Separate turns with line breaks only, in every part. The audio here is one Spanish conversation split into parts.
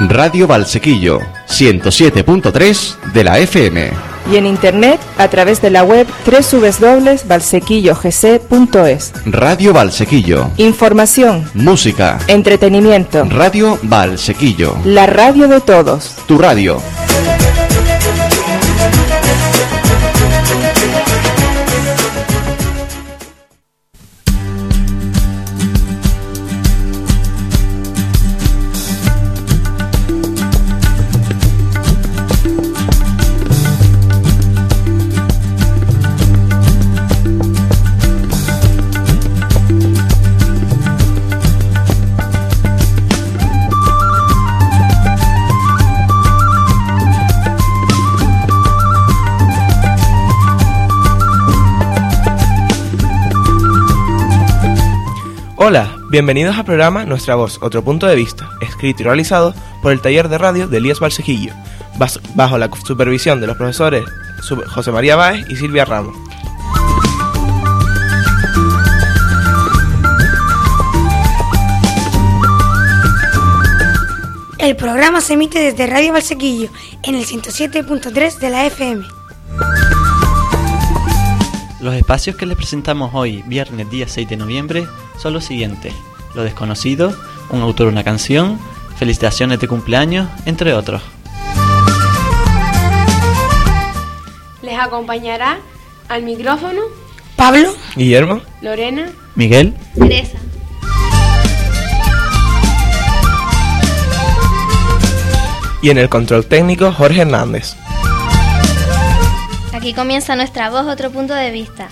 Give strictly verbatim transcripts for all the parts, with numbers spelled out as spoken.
Radio Valsequillo, ciento siete punto tres de la F M.
Y en internet a través de la web doble u doble u doble u punto valsequillo g c punto es.
Radio Valsequillo.
Información,
música,
entretenimiento.
Radio Valsequillo.
La radio de todos.
Tu radio.
Hola, bienvenidos al programa Nuestra Voz, Otro Punto de Vista, escrito y realizado por el taller de radio de Elías Valsequillo, bajo la supervisión de los profesores José María Báez y Silvia Ramos.
El programa se emite desde Radio Valsequillo, en el ciento siete punto tres de la F M.
Los espacios que les presentamos hoy, viernes día seis de noviembre, son los siguientes: Lo desconocido, un autor, una canción, felicitaciones de cumpleaños, entre otros.
Les acompañará al micrófono
Pablo,
Guillermo,
Lorena,
Miguel,
Teresa.
Y en el control técnico, Jorge Hernández.
Aquí comienza Nuestra Voz, Otro Punto de Vista.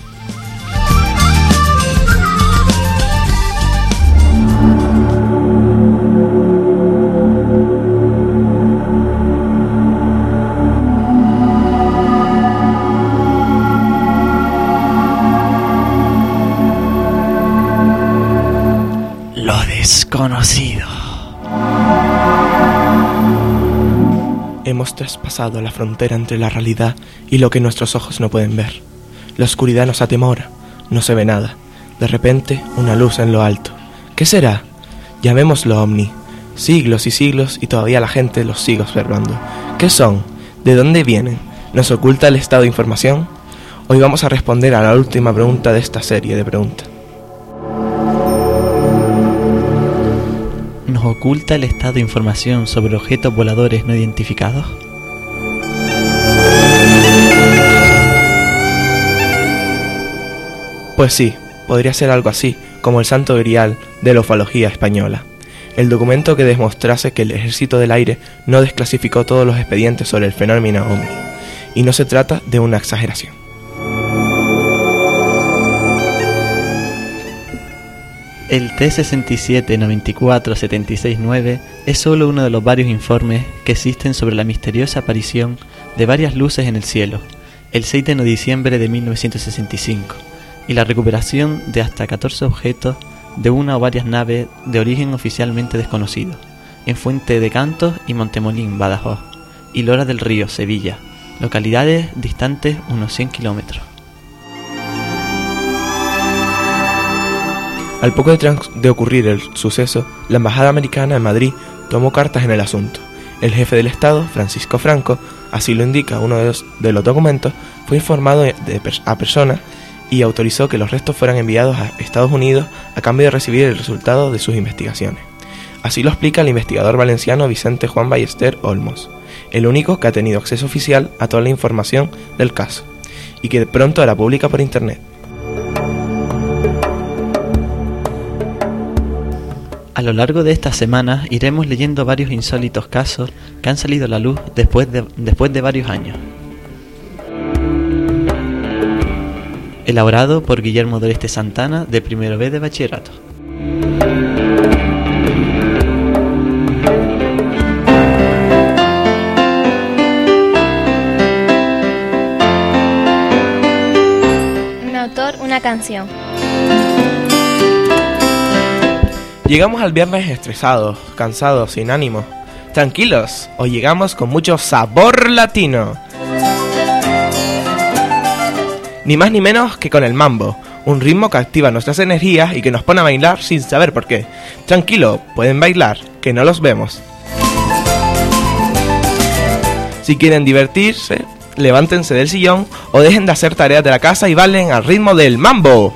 Lo desconocido.
Hemos traspasado la frontera entre la realidad y lo que nuestros ojos no pueden ver. La oscuridad nos atemora, no se ve nada. De repente, una luz en lo alto. ¿Qué será? Llamémoslo ovni. Siglos y siglos y todavía la gente los sigue observando. ¿Qué son? ¿De dónde vienen? ¿Nos oculta el estado de información? Hoy vamos a responder a la última pregunta de esta serie de preguntas.
¿Nos oculta el estado de información sobre objetos voladores no identificados?
Pues sí, podría ser algo así, como el Santo Grial de la ufología española. El documento que demostrase que el Ejército del Aire no desclasificó todos los expedientes sobre el fenómeno ovni. Y no se trata de una exageración.
El T sesenta y siete noventa y cuatro setenta y seis nueve es solo uno de los varios informes que existen sobre la misteriosa aparición de varias luces en el cielo, el seis de diciembre de mil novecientos sesenta y cinco, y la recuperación de hasta catorce objetos de una o varias naves de origen oficialmente desconocido, en Fuente de Cantos y Montemolín, Badajoz, y Lora del Río, Sevilla, localidades distantes unos cien kilómetros.
Al poco de, trans- de ocurrir el suceso, la Embajada Americana en Madrid tomó cartas en el asunto. El jefe del Estado, Francisco Franco, así lo indica uno de los, de los documentos, fue informado de, de, a personas y autorizó que los restos fueran enviados a Estados Unidos a cambio de recibir el resultado de sus investigaciones. Así lo explica el investigador valenciano Vicente Juan Ballester Olmos, el único que ha tenido acceso oficial a toda la información del caso, y que pronto hará pública por internet.
A lo largo de estas semanas iremos leyendo varios insólitos casos que han salido a la luz después de, después de varios años. Elaborado por Guillermo Doreste Santana, de primero B de bachillerato.
Un autor, una canción.
Llegamos al viernes estresados, cansados, sin ánimo. Tranquilos, hoy llegamos con mucho sabor latino. Ni más ni menos que con el mambo, un ritmo que activa nuestras energías y que nos pone a bailar sin saber por qué. Tranquilo, pueden bailar, que no los vemos. Si quieren divertirse, levántense del sillón o dejen de hacer tareas de la casa y bailen al ritmo del mambo.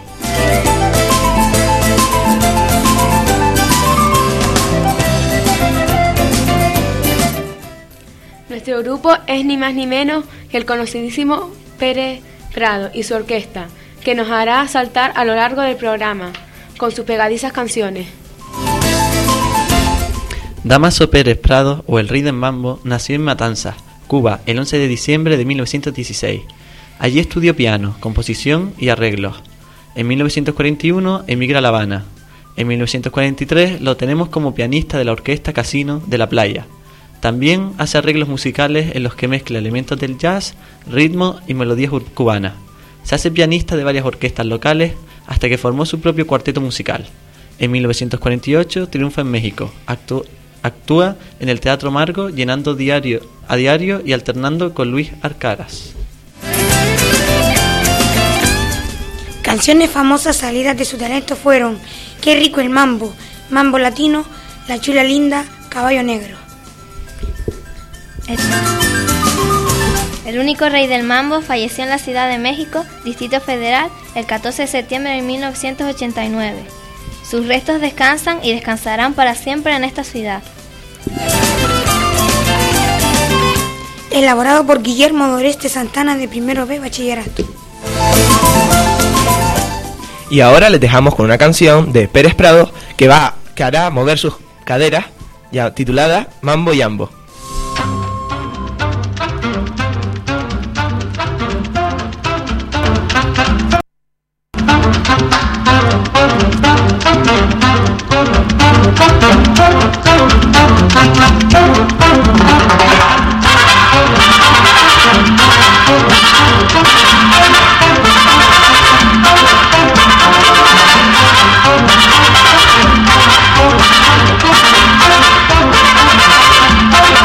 Nuestro grupo es ni más ni menos que el conocidísimo Pérez Prado y su orquesta, que nos hará saltar a lo largo del programa con sus pegadizas canciones.
Damaso Pérez Prado, o el Rey del Mambo, nació en Matanzas, Cuba, el once de diciembre de mil novecientos dieciséis. Allí estudió piano, composición y arreglos. En mil novecientos cuarenta y uno emigra a La Habana. En mil novecientos cuarenta y tres lo tenemos como pianista de la Orquesta Casino de La Playa. También hace arreglos musicales en los que mezcla elementos del jazz, ritmo y melodías cubanas. Se hace pianista de varias orquestas locales hasta que formó su propio cuarteto musical. En mil novecientos cuarenta y ocho triunfa en México. Actu- actúa en el Teatro Margo, llenando diario a diario y alternando con Luis Arcaraz.
Canciones famosas salidas de su talento fueron Qué rico el mambo, Mambo Latino, La chula linda, Caballo negro.
El único rey del mambo falleció en la Ciudad de México, Distrito Federal, el catorce de septiembre de mil novecientos ochenta y nueve. Sus restos descansan y descansarán para siempre en esta ciudad.
Elaborado por Guillermo Doreste Santana de Primero B Bachillerato.
Y ahora les dejamos con una canción de Pérez Prado que va que hará mover sus caderas, ya titulada Mambo y Ambo.
We'll be right back.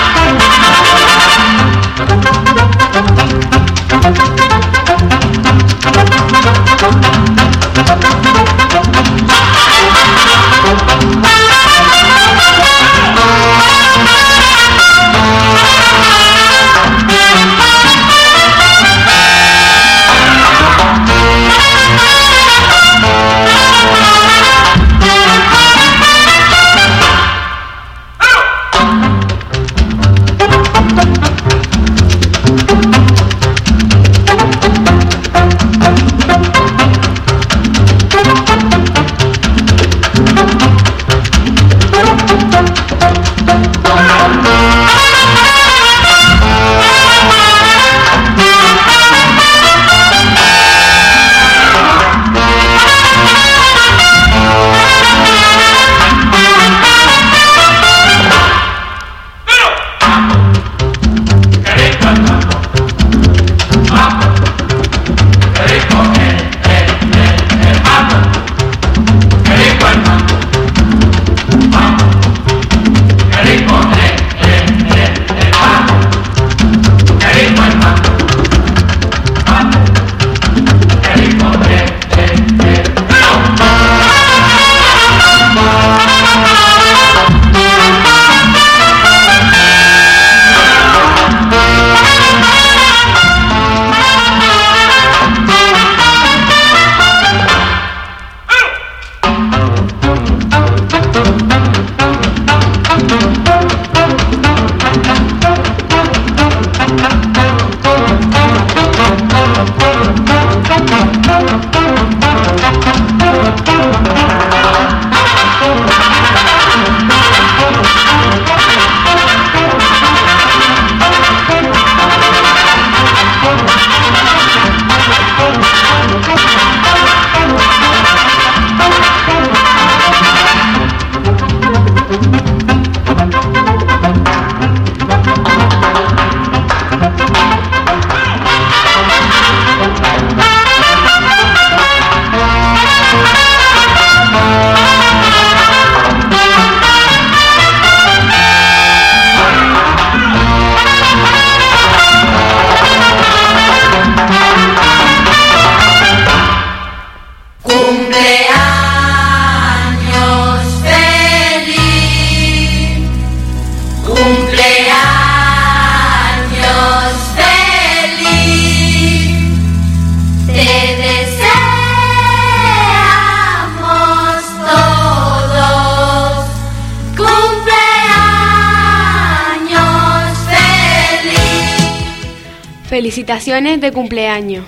Felicitaciones de cumpleaños.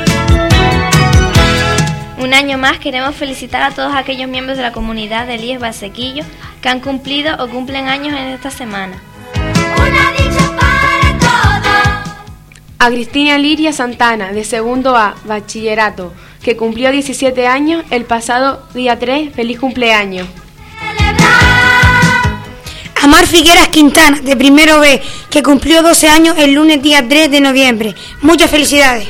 Un año más queremos felicitar a todos aquellos miembros de la comunidad de Elías Valsequillo que han cumplido o cumplen años en esta semana.
Una dicha para todos.
A Cristina Liria Santana, de segundo A, bachillerato, que cumplió diecisiete años el pasado día tres, feliz cumpleaños.
A Mar Figueras Quintana, de primero B, que cumplió doce años el lunes día tres de noviembre. Muchas felicidades.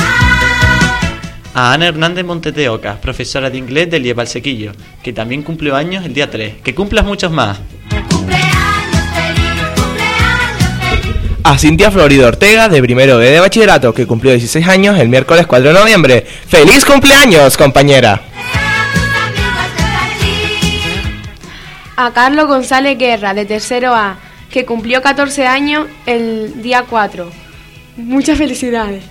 A Ana Hernández Montes de Oca, profesora de inglés de Elías Valsequillo, que también cumplió años el día tres. ¡Que cumplas muchos más!
Cumpleaños feliz, cumpleaños feliz.
A Cintia Florido Ortega, de primero B de bachillerato, que cumplió dieciséis años el miércoles cuatro de noviembre. ¡Feliz cumpleaños, compañera!
A Carlos González Guerra, de tercero A, que cumplió catorce años el día cuatro. Muchas felicidades.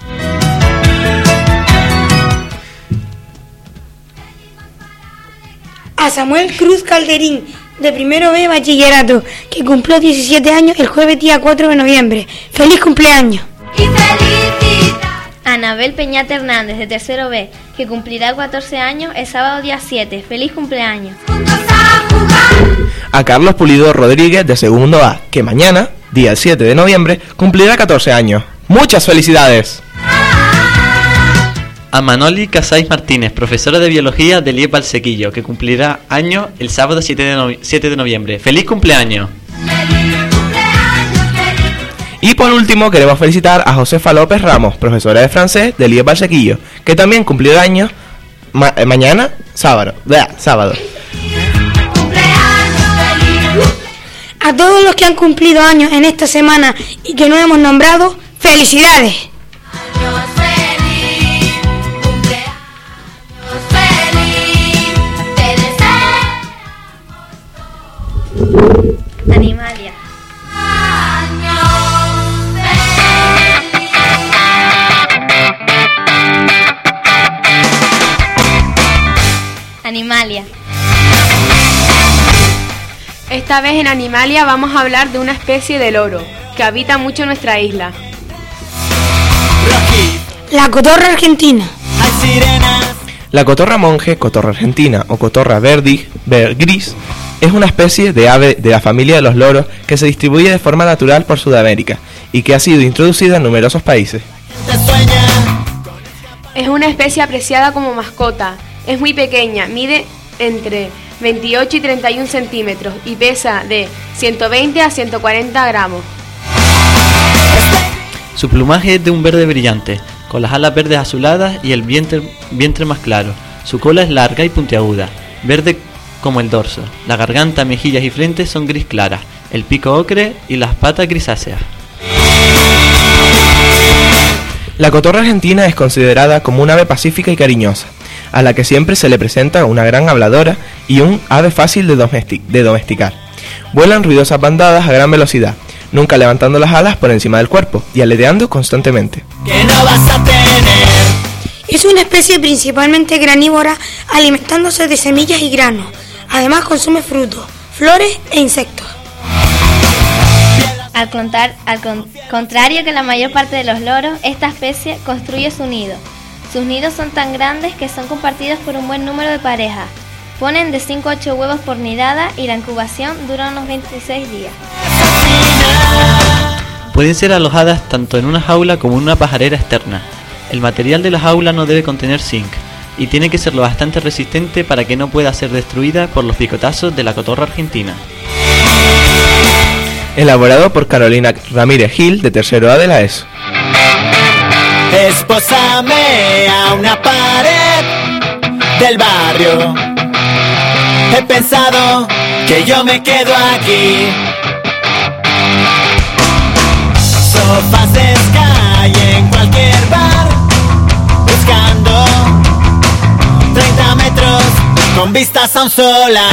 A Samuel Cruz Calderín, de primero B, bachillerato, que cumplió diecisiete años el jueves día cuatro de noviembre. ¡Feliz cumpleaños!
Y felicita.
A Anabel Peñate Hernández, de tercero B, que cumplirá catorce años el sábado día siete. ¡Feliz cumpleaños!
Juntos a jugar.
A Carlos Pulido Rodríguez, de segundo A, que mañana, día siete de noviembre, cumplirá catorce años. ¡Muchas felicidades!
A Manoli Casais Martínez, profesora de biología de Elías Valsequillo, que cumplirá año el sábado siete de, no- siete de noviembre. ¡Feliz cumpleaños!
Feliz cumpleaños feliz.
Y por último queremos felicitar a Josefa López Ramos, profesora de francés de Elías Valsequillo, que también cumplirá años ma- eh, mañana, sábado. Bleh, sábado.
Cumpleaños feliz.
A todos los que han cumplido años en esta semana y que no hemos nombrado, ¡felicidades!
Años feliz. Cumpleaños feliz. Te deseo.
Animalia.
Años feliz.
Animalia.
Esta vez en Animalia vamos a hablar de una especie de loro que habita mucho en nuestra isla.
La cotorra argentina.
La cotorra monje, cotorra argentina o cotorra verdi, ver gris, es una especie de ave de la familia de los loros que se distribuye de forma natural por Sudamérica y que ha sido introducida en numerosos países.
Es una especie apreciada como mascota. Es muy pequeña, mide entre veintiocho y treinta y uno centímetros y pesa de ciento veinte a ciento cuarenta gramos.
Su plumaje es de un verde brillante, con las alas verdes azuladas y el vientre, vientre más claro. Su cola es larga y puntiaguda, verde como el dorso. La garganta, mejillas y frente son gris claras, el pico ocre y las patas grisáceas.
La cotorra argentina es considerada como un ave pacífica y cariñosa, a la que siempre se le presenta una gran habladora y un ave fácil de, domestic- de domesticar. Vuelan ruidosas bandadas a gran velocidad, nunca levantando las alas por encima del cuerpo y aleteando constantemente.
Es una especie principalmente granívora, alimentándose de semillas y granos. Además consume frutos, flores e insectos.
Al, contar, al con- contrario que la mayor parte de los loros, esta especie construye su nido. Sus nidos son tan grandes que son compartidos por un buen número de parejas. Ponen de cinco a ocho huevos por nidada y la incubación dura unos veintiséis días.
Pueden ser alojadas tanto en una jaula como en una pajarera externa. El material de la jaula no debe contener zinc y tiene que ser lo bastante resistente para que no pueda ser destruida por los picotazos de la cotorra argentina.
Elaborado por Carolina Ramírez Gil, de tercero A de la ESO.
Espósame a una pared del barrio. He pensado que yo me quedo aquí. Sofás de Sky en cualquier bar, buscando treinta metros con vistas a un solar.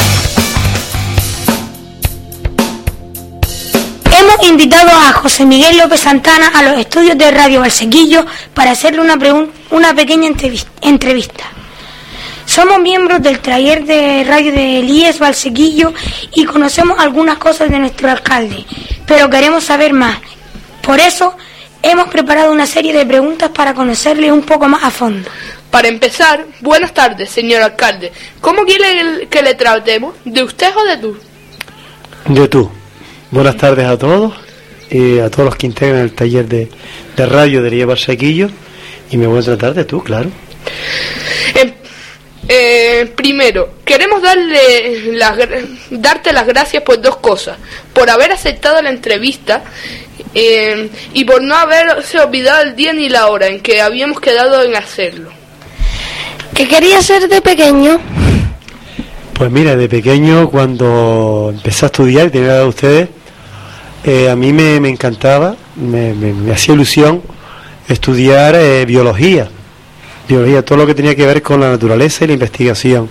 Hemos invitado a José Miguel López Santana a los estudios de Radio Valsequillo para hacerle una, pregun- una pequeña entrevis- entrevista. Somos miembros del taller de radio de Elías Valsequillo y conocemos algunas cosas de nuestro alcalde, pero queremos saber más. Por eso hemos preparado una serie de preguntas para conocerle un poco más a fondo.
Para empezar, buenas tardes, señor alcalde. ¿Cómo quiere que le tratemos? ¿De usted o de tú?
De tú. Buenas tardes a todos, y a todos los que integran el taller de, de radio de Elías Valsequillo, y me voy a tratar de tú, claro.
Eh, eh, primero, queremos darle las, darte las gracias por dos cosas. Por haber aceptado la entrevista eh, y por no haberse olvidado el día ni la hora en que habíamos quedado en hacerlo.
¿Qué quería ser de pequeño?
Pues mira, de pequeño, cuando empecé a estudiar, y tenía la edad de ustedes, eh, a mí me, me encantaba, me, me, me hacía ilusión estudiar eh, biología, biología, todo lo que tenía que ver con la naturaleza y la investigación.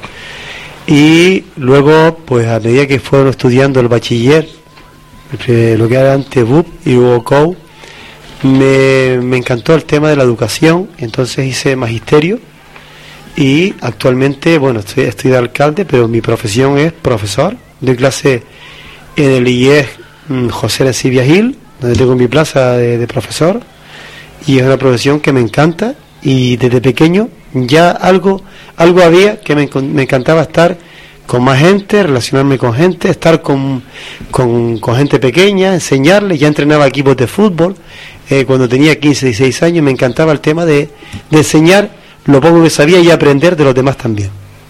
Y luego, pues a medida que fueron estudiando el bachiller, eh, lo que era antes B U P y luego C O U, me, me encantó el tema de la educación, entonces hice magisterio. Y actualmente, bueno, estoy, estoy de alcalde, pero mi profesión es profesor. Doy clase en el I E S José Arancibia Gil, donde tengo mi plaza de, de profesor. Y es una profesión que me encanta. Y desde pequeño ya algo algo había que me, me encantaba estar con más gente, relacionarme con gente, estar con, con, con gente pequeña, enseñarles. Ya entrenaba equipos de fútbol. Eh, cuando tenía quince, dieciséis años me encantaba el tema de, de enseñar lo poco que sabía y aprender de los demás también.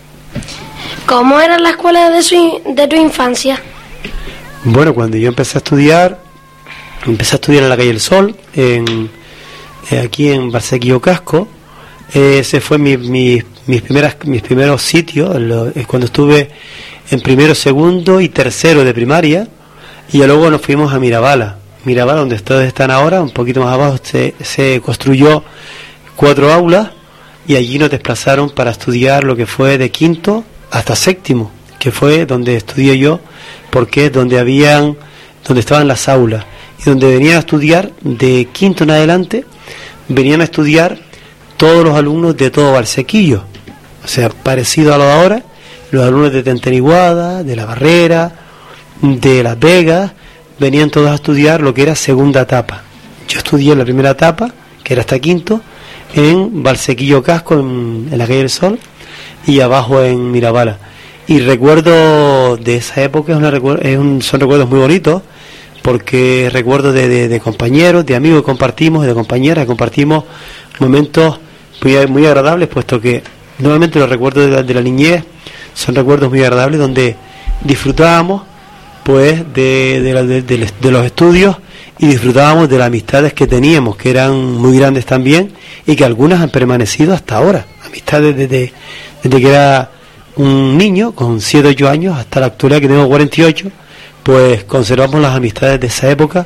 ¿Cómo era la escuela de, su, de tu infancia?
Bueno, cuando yo empecé a estudiar, empecé a estudiar en la calle El Sol, en, eh, aquí en Valsequillo Casco. Eh, ese fue mi, mi, mis, primeras, mis primeros sitios, lo, eh, cuando estuve en primero, segundo y tercero de primaria, y luego nos fuimos a Mirabala. Mirabala, donde ustedes están ahora, un poquito más abajo, se, se construyó cuatro aulas, y allí nos desplazaron para estudiar lo que fue de quinto hasta séptimo, que fue donde estudié yo, porque es donde habían, donde estaban las aulas, y donde venían a estudiar de quinto en adelante, venían a estudiar todos los alumnos de todo Valsequillo, o sea, parecido a lo de ahora, los alumnos de Tenteniguada, de La Barrera, de Las Vegas, venían todos a estudiar lo que era segunda etapa. Yo estudié la primera etapa, que era hasta quinto, en Valsequillo Casco, en, en la calle del Sol, y abajo en Mirabala. Y recuerdo de esa época, es una, es un, son recuerdos muy bonitos, porque recuerdo de, de, de compañeros, de amigos que compartimos, de compañeras que compartimos momentos muy, muy agradables, puesto que normalmente los recuerdos de la, de la niñez son recuerdos muy agradables, donde disfrutábamos pues de, de, la, de, de, de los estudios, y disfrutábamos de las amistades que teníamos, que eran muy grandes también, y que algunas han permanecido hasta ahora. Amistades desde, desde que era un niño, con siete o ocho años, hasta la actualidad que tengo cuarenta y ocho, pues conservamos las amistades de esa época,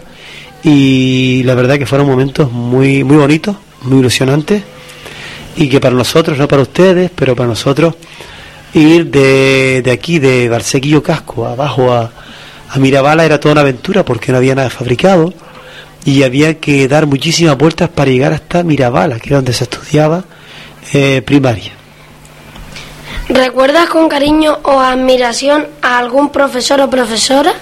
y la verdad que fueron momentos muy, muy bonitos, muy ilusionantes, y que para nosotros, no para ustedes, pero para nosotros, ir de, de aquí, de Valsequillo Casco, abajo a A Mirabala era toda una aventura, porque no había nada fabricado y había que dar muchísimas vueltas para llegar hasta Mirabala, que era donde se estudiaba eh, primaria.
¿Recuerdas con cariño o admiración a algún profesor o profesora?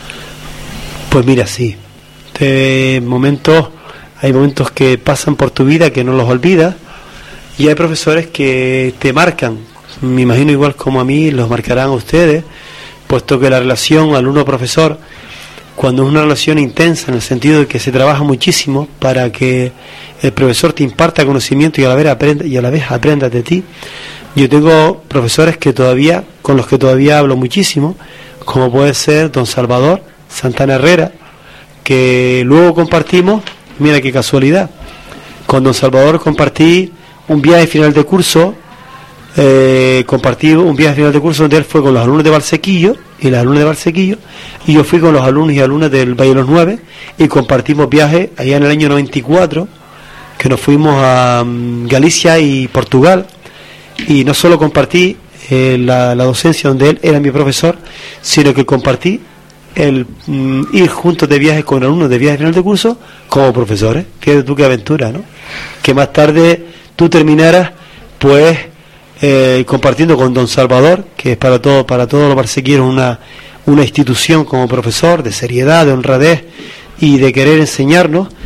Pues mira, sí. De momentos, hay momentos que pasan por tu vida que no los olvidas, y hay profesores que te marcan. Me imagino igual como a mí los marcarán a ustedes, puesto que la relación alumno-profesor, cuando es una relación intensa, en el sentido de que se trabaja muchísimo para que el profesor te imparta conocimiento y a la vez aprenda, y a la vez aprendas de ti. Yo tengo profesores que todavía, con los que todavía hablo muchísimo, como puede ser don Salvador Santana Herrera, que luego compartimos, mira qué casualidad, con don Salvador compartí un viaje final de curso. Eh, compartí un viaje final de curso donde él fue con los alumnos de Valsequillo y las alumnas de Valsequillo, y yo fui con los alumnos y alumnas del Valle de los Nueve, y compartimos viajes allá en el año noventa y cuatro, que nos fuimos a um, Galicia y Portugal, y no solo compartí eh, la, la docencia donde él era mi profesor, sino que compartí el um, ir juntos de viaje con alumnos de viaje final de curso como profesores. Fíjate tú qué aventura, ¿no? Que más tarde tú terminaras pues Eh, compartiendo con don Salvador, que es para todo, para todos los valsequilleros una, una institución como profesor, de seriedad, de honradez y de querer enseñarnos,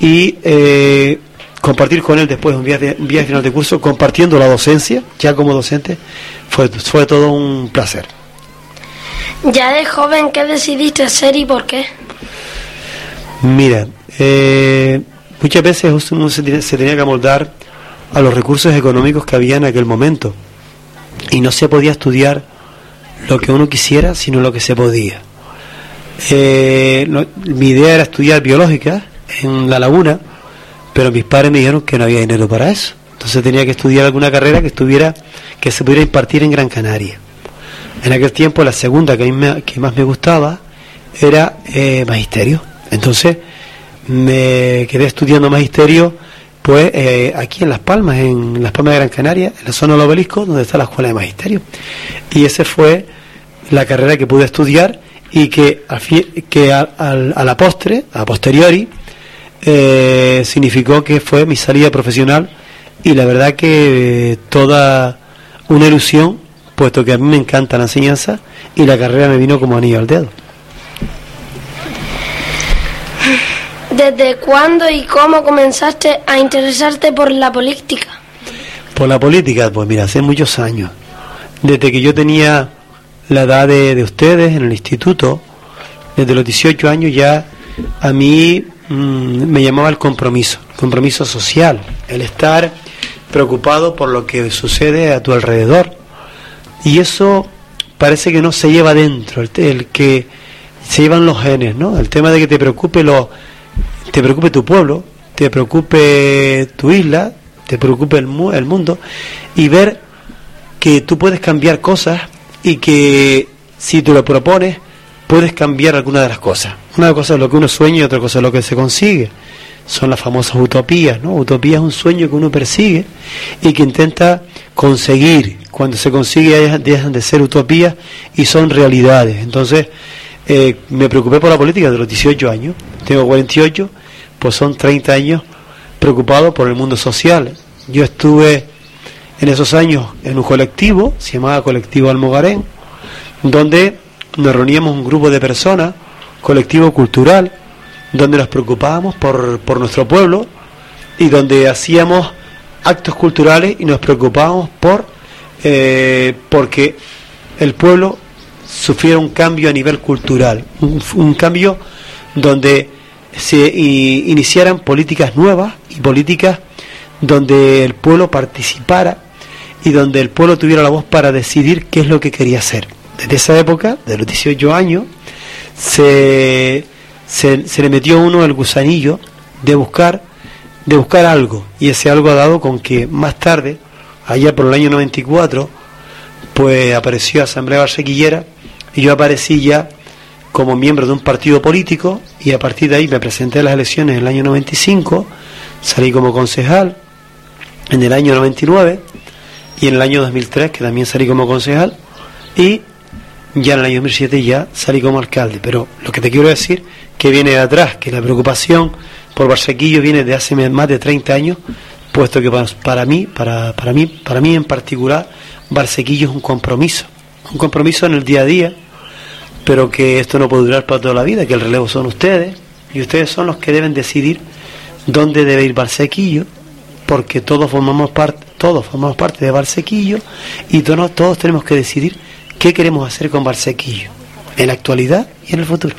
y eh, compartir con él después un viaje, un viaje final de curso, compartiendo la docencia, ya como docente, fue, fue todo un placer.
Ya de joven, ¿qué decidiste hacer y por qué?
Mira, eh, muchas veces uno se, tiene, se tenía que amoldar a los recursos económicos que había en aquel momento, y no se podía estudiar lo que uno quisiera, sino lo que se podía. Eh, no, mi idea era estudiar biológica en La Laguna, pero mis padres me dijeron que no había dinero para eso, entonces tenía que estudiar alguna carrera que estuviera, que se pudiera impartir en Gran Canaria. En aquel tiempo la segunda que a mí me, que más me gustaba era eh, magisterio, entonces me quedé estudiando magisterio pues eh, aquí en Las Palmas, en Las Palmas de Gran Canaria, en la zona del Obelisco, donde está la escuela de magisterio, y esa fue la carrera que pude estudiar y que, al fi, que a, a, a la postre, a posteriori, eh, significó que fue mi salida profesional, y la verdad que eh, toda una ilusión, puesto que a mí me encanta la enseñanza y la carrera me vino como anillo al dedo.
¿Desde cuándo y cómo comenzaste a interesarte por la política?
Por la política, pues mira, hace muchos años. Desde que yo tenía la edad de, de ustedes en el instituto, desde los dieciocho años ya a mí mmm, me llamaba el compromiso, el compromiso social, el estar preocupado por lo que sucede a tu alrededor. Y eso parece que no se lleva dentro, el, el que se llevan los genes, ¿no? El tema de que te preocupe lo, te preocupe tu pueblo, te preocupe tu isla, te preocupe el, mu el mundo, y ver que tú puedes cambiar cosas y que si tú lo propones puedes cambiar alguna de las cosas. Una cosa es lo que uno sueña y otra cosa es lo que se consigue. Son las famosas utopías, ¿no? Utopía es un sueño que uno persigue y que intenta conseguir. Cuando se consigue dejan de ser utopías y son realidades. Entonces eh, me preocupé por la política de los dieciocho años, tengo cuarenta y ocho, pues son treinta años preocupado por el mundo social. Yo estuve en esos años en un colectivo, se llamaba Colectivo Almogarén, donde nos reuníamos un grupo de personas, colectivo cultural, donde nos preocupábamos por, por nuestro pueblo y donde hacíamos actos culturales y nos preocupábamos por eh, porque el pueblo sufriera un cambio a nivel cultural, un, un cambio donde se i, iniciaran políticas nuevas y políticas donde el pueblo participara y donde el pueblo tuviera la voz para decidir qué es lo que quería hacer. Desde esa época, de los dieciocho años, se, se, se le metió a uno el gusanillo de buscar, de buscar algo, y ese algo ha dado con que más tarde, allá por el año noventa y cuatro, pues apareció Asamblea Barsequillera y yo aparecí ya como miembro de un partido político, y a partir de ahí me presenté a las elecciones en el año noventa y cinco, salí como concejal en el año noventa y nueve y en el año dos mil tres, que también salí como concejal, y ya en el año dos mil siete ya salí como alcalde. Pero lo que te quiero decir que viene de atrás, que la preocupación por Barsequillo viene de hace más de treinta años, puesto que para, para mí, para, para mí, para mí en particular, Barsequillo es un compromiso, un compromiso en el día a día, pero que esto no puede durar para toda la vida, que el relevo son ustedes, y ustedes son los que deben decidir dónde debe ir Barsequillo, porque todos formamos parte, todos formamos parte de Barsequillo, y todos, todos tenemos que decidir qué queremos hacer con Barsequillo, en la actualidad y en el futuro.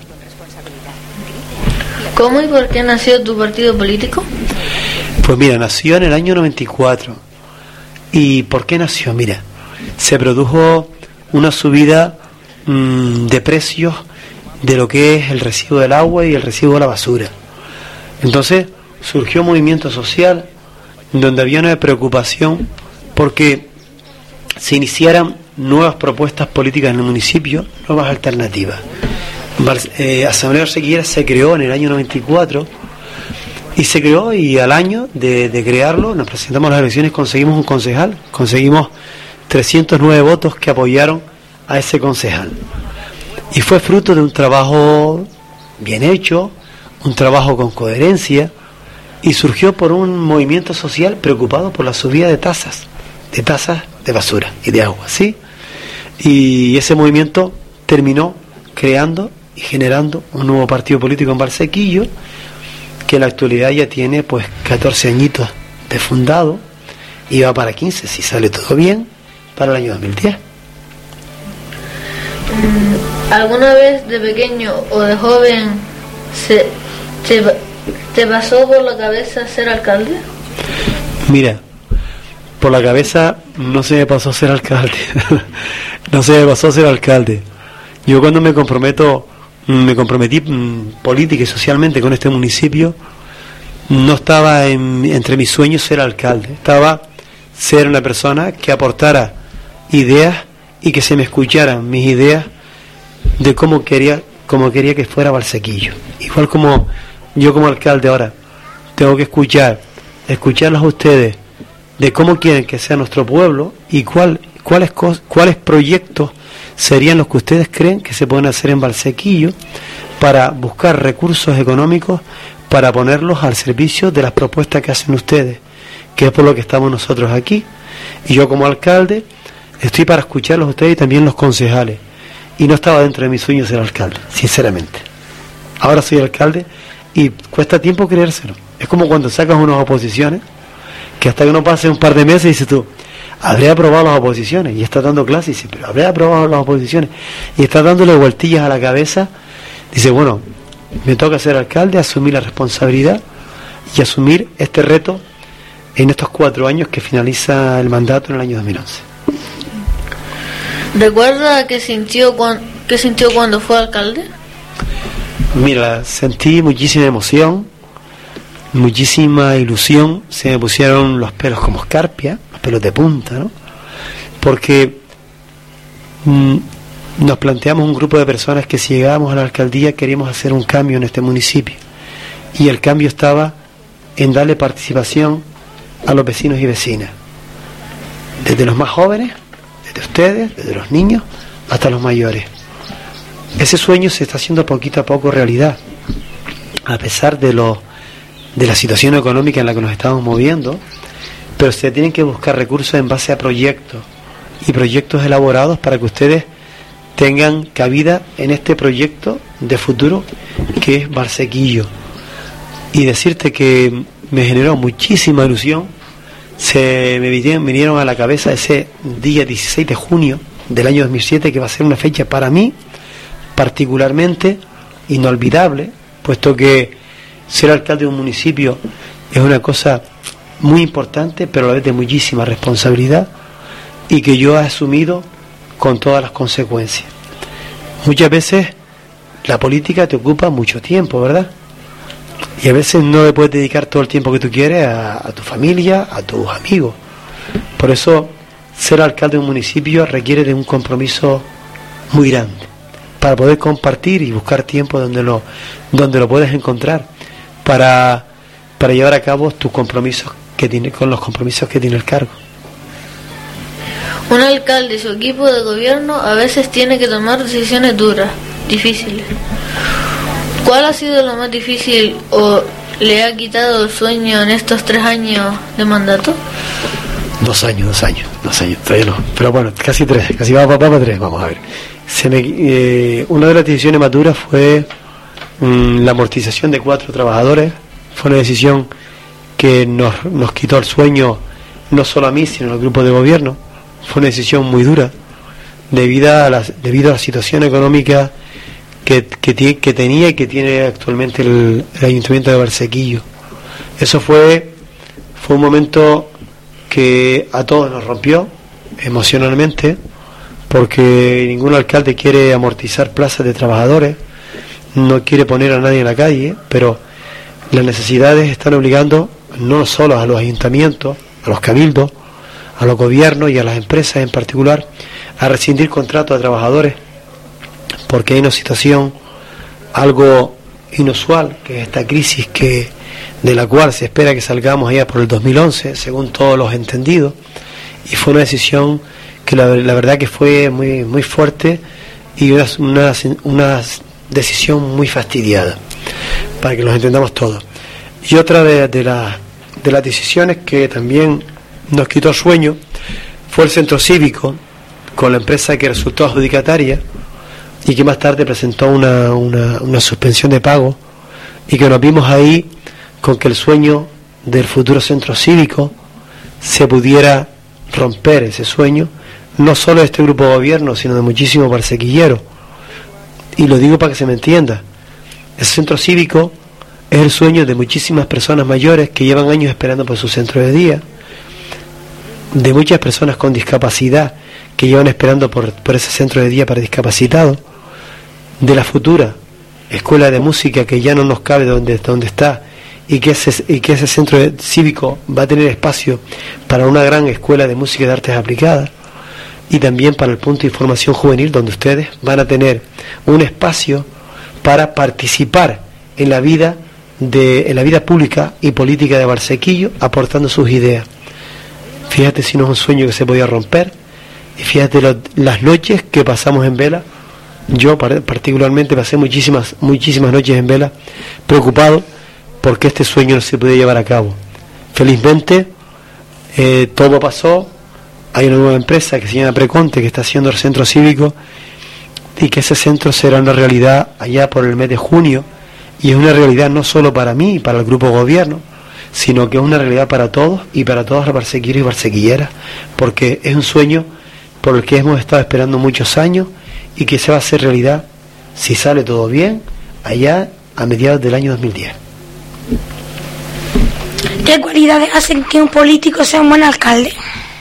¿Cómo y por qué nació tu partido político?
Pues mira, nació en el año noventa y cuatro. ¿Y por qué nació? Mira, se produjo una subida mmm, de precios de lo que es el residuo del agua y el residuo de la basura. Entonces surgió un movimiento social donde había una preocupación porque se iniciaran nuevas propuestas políticas en el municipio, nuevas alternativas. Eh, Asamblea Barsequillera se creó en el año noventa y cuatro y se creó, y al año de, de crearlo nos presentamos a las elecciones, conseguimos un concejal, conseguimos trescientos nueve votos que apoyaron a ese concejal, y fue fruto de un trabajo bien hecho, un trabajo con coherencia, y surgió por un movimiento social preocupado por la subida de tasas, de tasas de basura y de agua, ¿sí? Y ese movimiento terminó creando y generando un nuevo partido político en Barsequillo, que en la actualidad ya tiene pues catorce añitos de fundado y va para quince, si sale todo bien, para el año dos mil diez.
¿Alguna vez de pequeño o de joven se, te, te pasó por la cabeza ser alcalde?
Mira, por la cabeza no se me pasó ser alcalde. No se me pasó ser alcalde. Yo cuando me comprometo, me comprometí mm, política y socialmente con este municipio, no estaba en, entre mis sueños ser alcalde. Estaba ser una persona que aportara ideas y que se me escucharan mis ideas de cómo quería, cómo quería que fuera Valsequillo. Igual como yo como alcalde ahora tengo que escuchar, escucharlos a ustedes de cómo quieren que sea nuestro pueblo y cuál, cuáles, cuáles proyectos serían los que ustedes creen que se pueden hacer en Valsequillo para buscar recursos económicos para ponerlos al servicio de las propuestas que hacen ustedes, que es por lo que estamos nosotros aquí. Y yo como alcalde estoy para escucharlos a ustedes y también los concejales. Y no estaba dentro de mis sueños ser alcalde, sinceramente. Ahora soy alcalde y cuesta tiempo creérselo. Es como cuando sacas unas oposiciones, que hasta que no pase un par de meses dices tú, habré aprobado las oposiciones, y estás dando clases y dices, pero habré aprobado las oposiciones, y estás dándole vueltillas a la cabeza. Dice, bueno, me toca ser alcalde, asumir la responsabilidad y asumir este reto en estos cuatro años que finaliza el mandato en el año dos mil once.
¿Recuerda qué sintió, cuan, qué sintió cuando fue alcalde?
Mira, sentí muchísima emoción, muchísima ilusión, se me pusieron los pelos como escarpia, los pelos de punta, ¿no? Porque mmm, nos planteamos un grupo de personas que si llegábamos a la alcaldía queríamos hacer un cambio en este municipio, y el cambio estaba en darle participación a los vecinos y vecinas, desde los más jóvenes, desde ustedes, desde los niños hasta los mayores. Ese sueño se está haciendo poquito a poco realidad, a pesar de lo de la situación económica en la que nos estamos moviendo, pero se tienen que buscar recursos en base a proyectos y proyectos elaborados para que ustedes tengan cabida en este proyecto de futuro que es Valsequillo. Y decirte que me generó muchísima ilusión, se me vinieron a la cabeza ese día dieciséis de junio del año dos mil siete, que va a ser una fecha para mí particularmente inolvidable, puesto que ser alcalde de un municipio es una cosa muy importante, pero a la vez de muchísima responsabilidad, y que yo he asumido con todas las consecuencias. Muchas veces la política te ocupa mucho tiempo, ¿verdad? Y a veces no le puedes dedicar todo el tiempo que tú quieres a, a tu familia, a tus amigos. Por eso ser alcalde de un municipio requiere de un compromiso muy grande, para poder compartir y buscar tiempo donde lo, donde lo puedes encontrar, para, para llevar a cabo tus compromisos que tiene, con los compromisos que tiene el cargo.
Un alcalde y su equipo de gobierno a veces tiene que tomar decisiones duras, difíciles. ¿Cuál ha sido lo más difícil o le ha quitado el sueño en estos tres años de mandato?
Dos años, dos años, dos años, todavía no, pero bueno, casi tres, casi va para tres, vamos a ver. Se me, eh, una de las decisiones más duras fue mmm, la amortización de cuatro trabajadores. Fue una decisión que nos, nos quitó el sueño, no solo a mí, sino al grupo de gobierno. Fue una decisión muy dura, debido a la, debido a la situación económica que, que, que tenía y que tiene actualmente el, el Ayuntamiento de Valsequillo. Eso fue, fue un momento que a todos nos rompió emocionalmente, porque ningún alcalde quiere amortizar plazas de trabajadores, no quiere poner a nadie en la calle, pero las necesidades están obligando no solo a los ayuntamientos, a los cabildos, a los gobiernos y a las empresas en particular, a rescindir contratos a trabajadores, porque hay una situación algo inusual, que es esta crisis que de la cual se espera que salgamos allá por el dos mil once, según todos los entendidos, y fue una decisión que la, la verdad que fue muy muy fuerte y una, una, una decisión muy fastidiada, para que los entendamos todos. Y otra de, de, la, de las decisiones que también nos quitó el sueño fue el centro cívico, con la empresa que resultó adjudicataria y que más tarde presentó una, una, una suspensión de pago, y que nos vimos ahí con que el sueño del futuro centro cívico se pudiera romper, ese sueño, no solo de este grupo de gobierno, sino de muchísimos barsequilleros. Y lo digo para que se me entienda. Ese centro cívico es el sueño de muchísimas personas mayores que llevan años esperando por su centro de día, de muchas personas con discapacidad que llevan esperando por, por ese centro de día para discapacitados, de la futura escuela de música que ya no nos cabe donde, donde está, y que, ese, y que ese centro cívico va a tener espacio para una gran escuela de música y de artes aplicadas, y también para el punto de información juvenil, donde ustedes van a tener un espacio para participar en la vida de en la vida pública y política de Valsequillo, aportando sus ideas. Fíjate si no es un sueño que se podía romper, y fíjate lo, las noches que pasamos en vela. Yo particularmente pasé muchísimas muchísimas noches en vela, preocupado porque este sueño no se puede llevar a cabo. Felizmente eh, todo pasó. Hay una nueva empresa que se llama Preconte, que está haciendo el centro cívico, y que ese centro será una realidad allá por el mes de junio, y es una realidad no solo para mí y para el grupo gobierno, sino que es una realidad para todos y para todos los barsequilleros y barsequilleras, porque es un sueño por el que hemos estado esperando muchos años y que se va a hacer realidad, si sale todo bien, allá a mediados del año dos mil diez.
¿Qué cualidades hacen que un político sea un buen alcalde?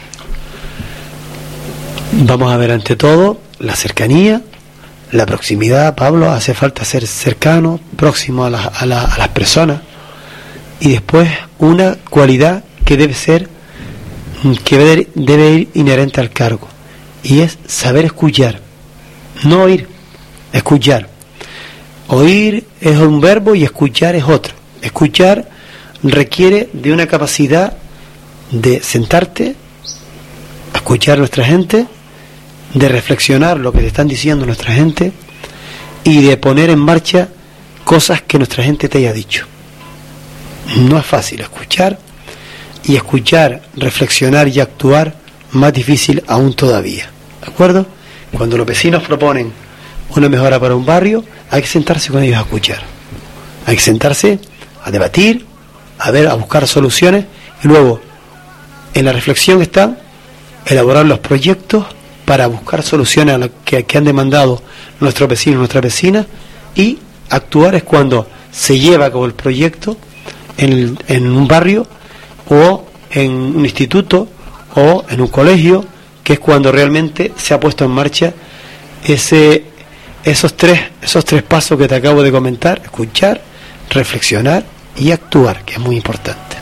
Vamos a ver, ante todo, la cercanía, la proximidad. Pablo, hace falta ser cercano, próximo a, la, a, la, a las personas. Y después, una cualidad que debe ser, que debe, debe ir inherente al cargo, y es saber escuchar. No oír, escuchar. Oír es un verbo y escuchar es otro. Escuchar requiere de una capacidad de sentarte, escuchar a nuestra gente, de reflexionar lo que te están diciendo nuestra gente y de poner en marcha cosas que nuestra gente te haya dicho. No es fácil escuchar, y escuchar, reflexionar y actuar, más difícil aún todavía. ¿De acuerdo? Cuando los vecinos proponen una mejora para un barrio, hay que sentarse con ellos a escuchar. Hay que sentarse a debatir, a ver, a buscar soluciones, y luego en la reflexión está elaborar los proyectos para buscar soluciones a lo que, que han demandado nuestros vecinos, nuestras vecinas, y actuar es cuando se lleva a cabo el proyecto en, en un barrio o en un instituto o en un colegio, que es cuando realmente se ha puesto en marcha ese esos tres esos tres pasos que te acabo de comentar: escuchar, reflexionar y actuar, que es muy importante.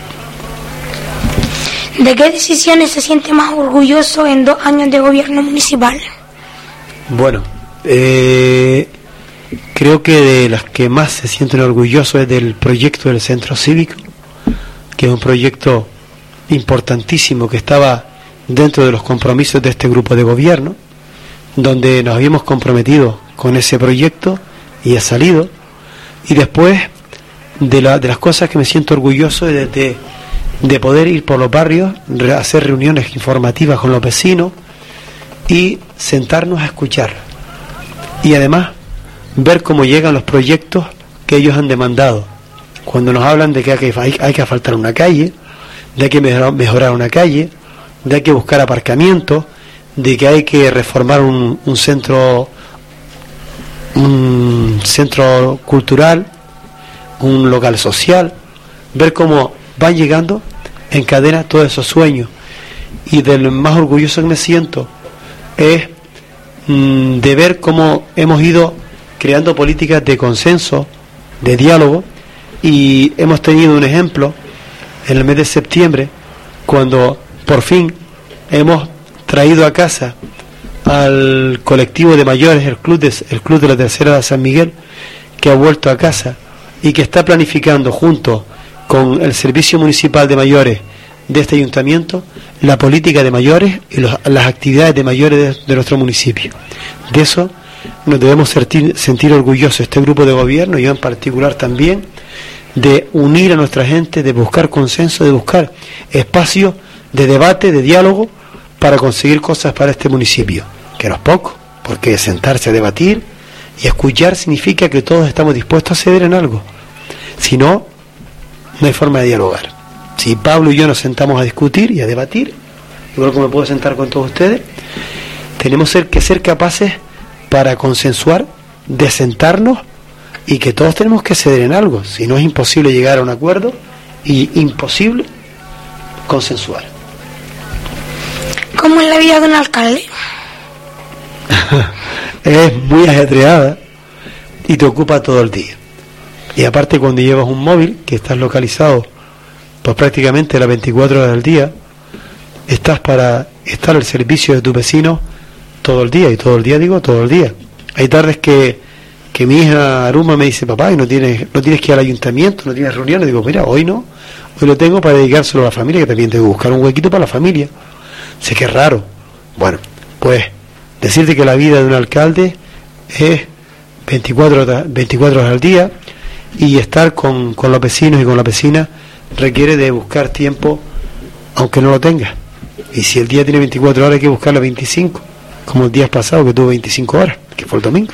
¿De qué decisiones se siente más orgulloso en dos años de gobierno municipal?
Bueno, eh, creo que de las que más se sienten orgullosos es del proyecto del centro cívico, que es un proyecto importantísimo que estaba dentro de los compromisos de este grupo de gobierno, donde nos habíamos comprometido con ese proyecto y ha salido. Y después de, la, de las cosas que me siento orgulloso es de, de, de poder ir por los barrios, re, hacer reuniones informativas con los vecinos y sentarnos a escuchar, y además ver cómo llegan los proyectos que ellos han demandado. Cuando nos hablan de que hay que, hay, hay que asfaltar una calle, de que mejorar, mejorar una calle, de que hay que buscar aparcamientos, de que hay que reformar un, un centro un centro cultural, un local social, ver cómo van llegando en cadena todos esos sueños. Y de lo más orgulloso que me siento es mmm, de ver cómo hemos ido creando políticas de consenso, de diálogo, y hemos tenido un ejemplo en el mes de septiembre, cuando por fin hemos traído a casa al colectivo de mayores, el club de, el club de la Tercera de San Miguel, que ha vuelto a casa y que está planificando junto con el Servicio Municipal de Mayores de este ayuntamiento la política de mayores y los, las actividades de mayores de, de nuestro municipio. De eso nos debemos sentir, sentir orgullosos este grupo de gobierno, y yo en particular también, de unir a nuestra gente, de buscar consenso, de buscar espacios de debate, de diálogo, para conseguir cosas para este municipio, que no es poco, porque sentarse a debatir y escuchar significa que todos estamos dispuestos a ceder en algo. Si no, no hay forma de dialogar. Si Pablo y yo nos sentamos a discutir y a debatir, igual como me puedo sentar con todos ustedes, tenemos que ser capaces para consensuar, de sentarnos, y que todos tenemos que ceder en algo. Si no, es imposible llegar a un acuerdo y imposible consensuar.
¿Cómo es la vida de un alcalde?
Es muy ajetreada y te ocupa todo el día. Y aparte, cuando llevas un móvil que estás localizado pues prácticamente las veinticuatro horas del día, estás para estar al servicio de tu vecino todo el día. Y todo el día digo todo el día. Hay tardes que, que mi hija Aruma me dice: papá, ¿y no tienes, no tienes que ir al ayuntamiento, no tienes reuniones? Digo: mira, hoy no, hoy lo tengo para dedicárselo a la familia, que también tengo que buscar un huequito para la familia. Sé que es raro. Bueno, pues decirte que la vida de un alcalde es veinticuatro horas al día, y estar con, con los vecinos y con la vecina requiere de buscar tiempo, aunque no lo tengas. Y si el día tiene veinticuatro horas, hay que buscarle veinticinco, como el día pasado que tuvo veinticinco horas, que fue el domingo.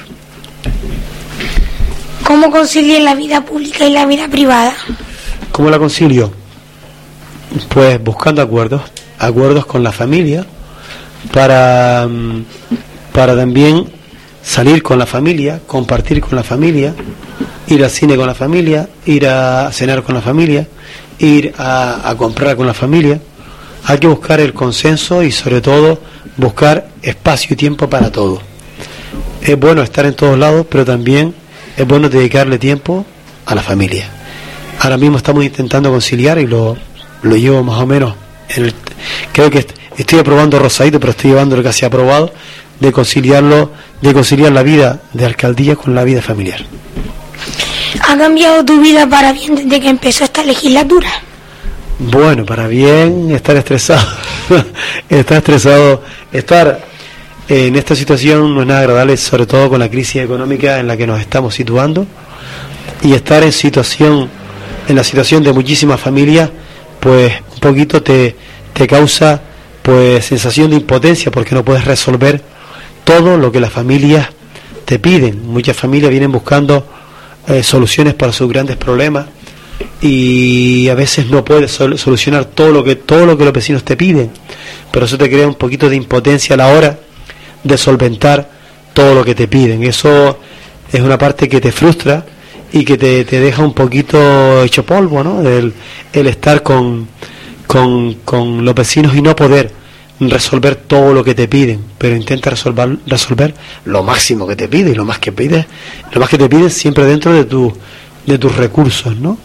¿Cómo conciliar la vida pública y la vida privada?
¿Cómo la concilio? Pues buscando acuerdos, acuerdos con la familia, para, para también salir con la familia, compartir con la familia, ir al cine con la familia, ir a cenar con la familia, ir a, a comprar con la familia. Hay que buscar el consenso y sobre todo buscar espacio y tiempo para todo. Es bueno estar en todos lados, pero también es bueno dedicarle tiempo a la familia. Ahora mismo estamos intentando conciliar y lo, lo llevo más o menos en el, creo que estoy aprobando rosadito, pero estoy llevando lo casi aprobado, de conciliarlo, de conciliar la vida de alcaldía con la vida familiar.
¿Ha cambiado tu vida para bien desde que empezó esta legislatura?
Bueno, para bien, estar estresado, estar estresado, estar en esta situación no es nada agradable, sobre todo con la crisis económica en la que nos estamos situando, y estar en situación, en la situación de muchísimas familias, pues un poquito te, te causa pues sensación de impotencia, porque no puedes resolver todo lo que las familias te piden. Muchas familias vienen buscando eh, soluciones para sus grandes problemas, y a veces no puedes sol- solucionar todo lo que todo lo que los vecinos te piden, pero eso te crea un poquito de impotencia a la hora de solventar todo lo que te piden. Eso es una parte que te frustra y que te, te deja un poquito hecho polvo, ¿no? El, el estar con, con, con los vecinos y no poder resolver todo lo que te piden, pero intenta resolver, resolver lo máximo que te pide, y lo más que pides, lo más que te piden siempre dentro de tu, de tus recursos, ¿no?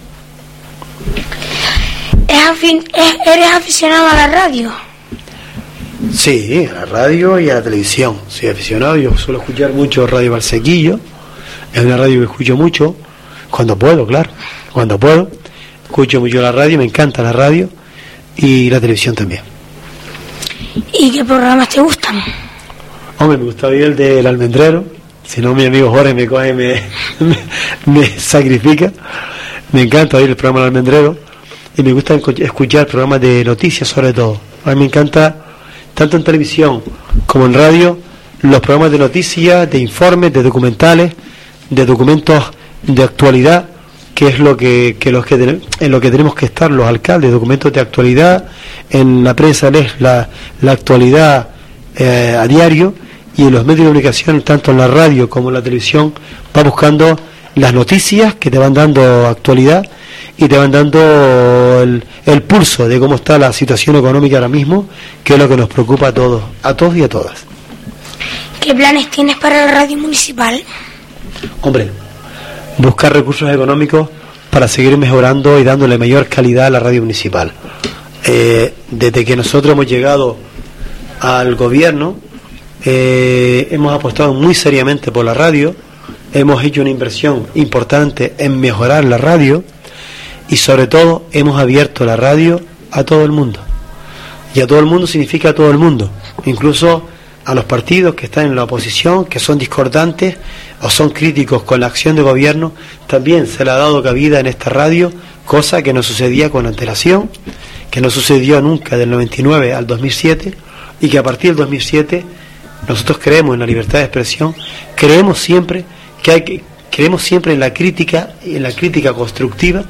¿Es afin- es- ¿Eres aficionado a la radio?
Sí, a la radio y a la televisión. Soy aficionado, yo suelo escuchar mucho Radio Valsequillo, es una radio que escucho mucho, cuando puedo, claro, cuando puedo, escucho mucho la radio, me encanta la radio y la televisión también.
¿Y qué programas te gustan?
Hombre, me gusta oír el del Almendrero, si no mi amigo Jorge me coge, me, me, me sacrifica. Me encanta oír el programa del Almendrero, y me gusta escuchar programas de noticias sobre todo. A mí me encanta, tanto en televisión como en radio, los programas de noticias, de informes, de documentales, de documentos de actualidad, que es lo que, que, los que en lo que tenemos que estar los alcaldes, documentos de actualidad. En la prensa lees la, la actualidad eh, a diario, y en los medios de comunicación, tanto en la radio como en la televisión, va buscando las noticias que te van dando actualidad y te van dando el, el pulso de cómo está la situación económica ahora mismo, que es lo que nos preocupa a todos, a todos y a todas.
¿Qué planes tienes para la radio municipal?
Hombre, buscar recursos económicos para seguir mejorando y dándole mayor calidad a la radio municipal. Eh, desde que nosotros hemos llegado al gobierno, eh, hemos apostado muy seriamente por la radio. Hemos hecho una inversión importante en mejorar la radio, y sobre todo hemos abierto la radio a todo el mundo. Y a todo el mundo significa a todo el mundo, incluso a los partidos que están en la oposición, que son discordantes o son críticos con la acción de gobierno. También se le ha dado cabida en esta radio, cosa que no sucedía con antelación, que no sucedió nunca del noventa y nueve al dos mil siete, y que a partir del dos mil siete nosotros creemos en la libertad de expresión, creemos siempre que hay que creemos siempre en la crítica, en la crítica constructiva,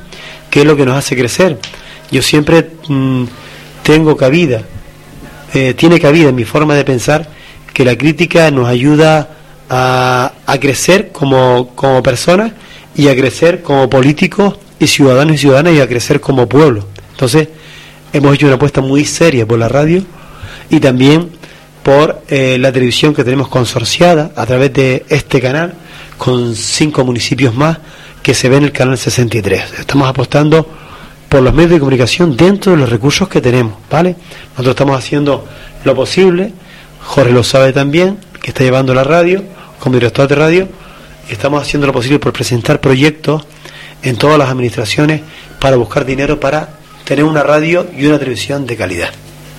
¿qué es lo que nos hace crecer? Yo siempre mmm, tengo cabida, eh, tiene cabida en mi forma de pensar, que la crítica nos ayuda a, a crecer como, como personas y a crecer como políticos y ciudadanos y ciudadanas y a crecer como pueblo. Entonces, hemos hecho una apuesta muy seria por la radio y también por eh, la televisión que tenemos consorciada a través de este canal con cinco municipios más que se ve en el canal sesenta y tres. Estamos apostando por los medios de comunicación dentro de los recursos que tenemos, ¿vale? Nosotros estamos haciendo lo posible, Jorge lo sabe también, que está llevando la radio como director de radio, y estamos haciendo lo posible por presentar proyectos en todas las administraciones para buscar dinero para tener una radio y una televisión de calidad.